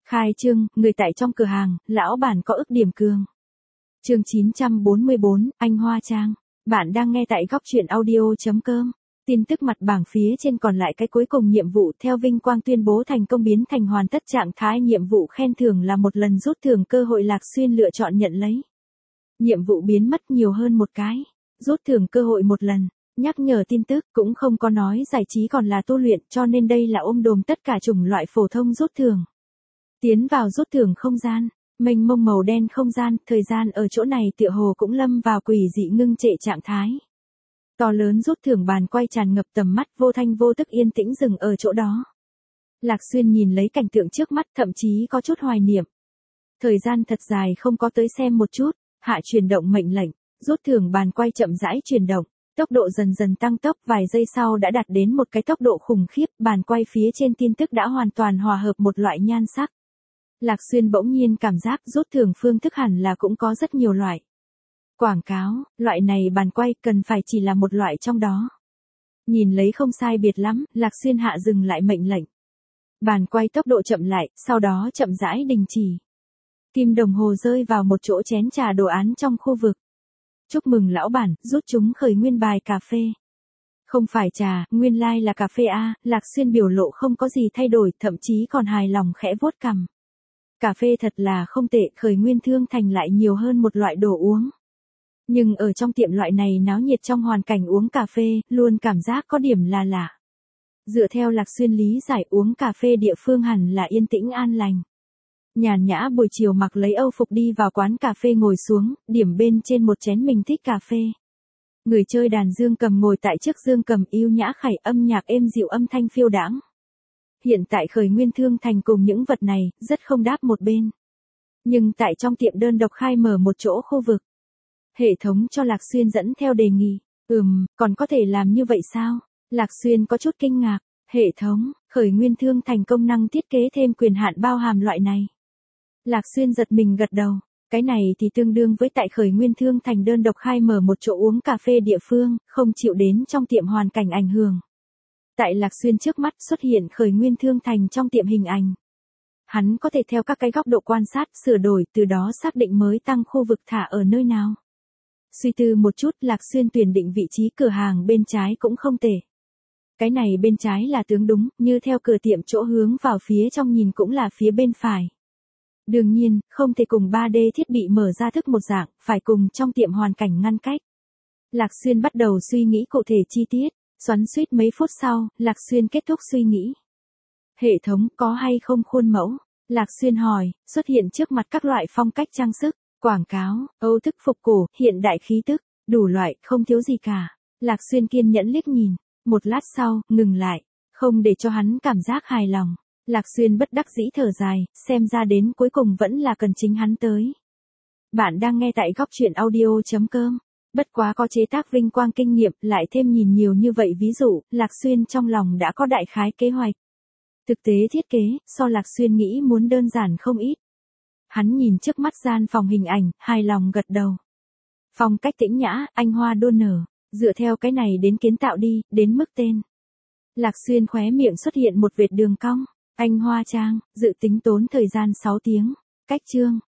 Khai trương, người tại trong cửa hàng, lão bản có ức điểm cường. Chương 944, anh Hoa Trang. Bạn đang nghe tại góc truyện audio.com. Tin tức mặt bảng phía trên còn lại cái cuối cùng nhiệm vụ theo vinh quang tuyên bố thành công biến thành hoàn tất trạng thái nhiệm vụ khen thưởng là một lần rút thưởng cơ hội Lạc Xuyên lựa chọn nhận lấy. Nhiệm vụ biến mất nhiều hơn một cái. Rút thưởng cơ hội một lần. Nhắc nhở tin tức cũng không có nói giải trí còn là tu luyện cho nên đây là ôm đồm tất cả chủng loại phổ thông rút thưởng. Tiến vào rút thưởng không gian, mênh mông màu đen không gian, thời gian ở chỗ này tựa hồ cũng lâm vào quỷ dị ngưng trệ trạng thái. To lớn rút thưởng bàn quay tràn ngập tầm mắt vô thanh vô tức yên tĩnh dừng ở chỗ đó. Lạc Xuyên nhìn lấy cảnh tượng trước mắt thậm chí có chút hoài niệm. Thời gian thật dài không có tới xem một chút, hạ chuyển động mệnh lệnh, rút thưởng bàn quay chậm rãi chuyển động. Tốc độ dần dần tăng tốc vài giây sau đã đạt đến một cái tốc độ khủng khiếp, bàn quay phía trên tin tức đã hoàn toàn hòa hợp một loại nhan sắc. Lạc Xuyên bỗng nhiên cảm giác rút thưởng phương thức hẳn là cũng có rất nhiều loại. Quảng cáo, loại này bàn quay cần phải chỉ là một loại trong đó. Nhìn lấy không sai biệt lắm, Lạc Xuyên hạ dừng lại mệnh lệnh. Bàn quay tốc độ chậm lại, sau đó chậm rãi đình chỉ. Kim đồng hồ rơi vào một chỗ chén trà đồ án trong khu vực. Chúc mừng lão bản, rút chúng khởi nguyên bài cà phê. Không phải trà, nguyên lai là cà phê a. Lạc Xuyên biểu lộ không có gì thay đổi, thậm chí còn hài lòng khẽ vuốt cằm. Cà phê thật là không tệ, khởi nguyên thương thành lại nhiều hơn một loại đồ uống. Nhưng ở trong tiệm loại này náo nhiệt trong hoàn cảnh uống cà phê, luôn cảm giác có điểm là lạ. Dựa theo Lạc Xuyên lý giải uống cà phê địa phương hẳn là yên tĩnh an lành. Nhàn nhã buổi chiều mặc lấy âu phục đi vào quán cà phê ngồi xuống, điểm bên trên một chén mình thích cà phê. Người chơi đàn dương cầm ngồi tại trước dương cầm yêu nhã khải âm nhạc êm dịu âm thanh phiêu đãng. Hiện tại khởi nguyên thương thành cùng những vật này, rất không đáp một bên. Nhưng tại trong tiệm đơn độc khai mở một chỗ khu vực. Hệ thống cho Lạc Xuyên dẫn theo đề nghị. Còn có thể làm như vậy sao? Lạc Xuyên có chút kinh ngạc. Hệ thống, khởi nguyên thương thành công năng thiết kế thêm quyền hạn bao hàm loại này. Lạc Xuyên giật mình gật đầu. Cái này thì tương đương với tại khởi nguyên thương thành đơn độc khai mở một chỗ uống cà phê địa phương, không chịu đến trong tiệm hoàn cảnh ảnh hưởng. Tại Lạc Xuyên trước mắt xuất hiện khởi nguyên thương thành trong tiệm hình ảnh. Hắn có thể theo các cái góc độ quan sát, sửa đổi, từ đó xác định mới tăng khu vực thả ở nơi nào. Suy tư một chút, Lạc Xuyên tuyển định vị trí cửa hàng bên trái cũng không tệ. Cái này bên trái là tướng đúng, như theo cửa tiệm chỗ hướng vào phía trong nhìn cũng là phía bên phải. Đương nhiên, không thể cùng 3D thiết bị mở ra thức một dạng, phải cùng trong tiệm hoàn cảnh ngăn cách. Lạc Xuyên bắt đầu suy nghĩ cụ thể chi tiết, xoắn xuýt mấy phút sau, Lạc Xuyên kết thúc suy nghĩ. Hệ thống có hay không khuôn mẫu? Lạc Xuyên hỏi, xuất hiện trước mặt các loại phong cách trang sức, quảng cáo, Âu thức phục cổ, hiện đại khí tức, đủ loại, không thiếu gì cả. Lạc Xuyên kiên nhẫn liếc nhìn, một lát sau, ngừng lại, không để cho hắn cảm giác hài lòng. Lạc Xuyên bất đắc dĩ thở dài, xem ra đến cuối cùng vẫn là cần chính hắn tới. Bạn đang nghe tại góc truyện audio.com. Bất quá có chế tác vinh quang kinh nghiệm, lại thêm nhìn nhiều như vậy ví dụ, Lạc Xuyên trong lòng đã có đại khái kế hoạch. Thực tế thiết kế, so Lạc Xuyên nghĩ muốn đơn giản không ít. Hắn nhìn trước mắt gian phòng hình ảnh, hài lòng gật đầu. Phong cách tĩnh nhã, anh hoa đua nở, dựa theo cái này đến kiến tạo đi, đến mức tên. Lạc Xuyên khóe miệng xuất hiện một vệt đường cong. Anh Hoa Trang, dự tính tốn thời gian 6 tiếng. Cách chương,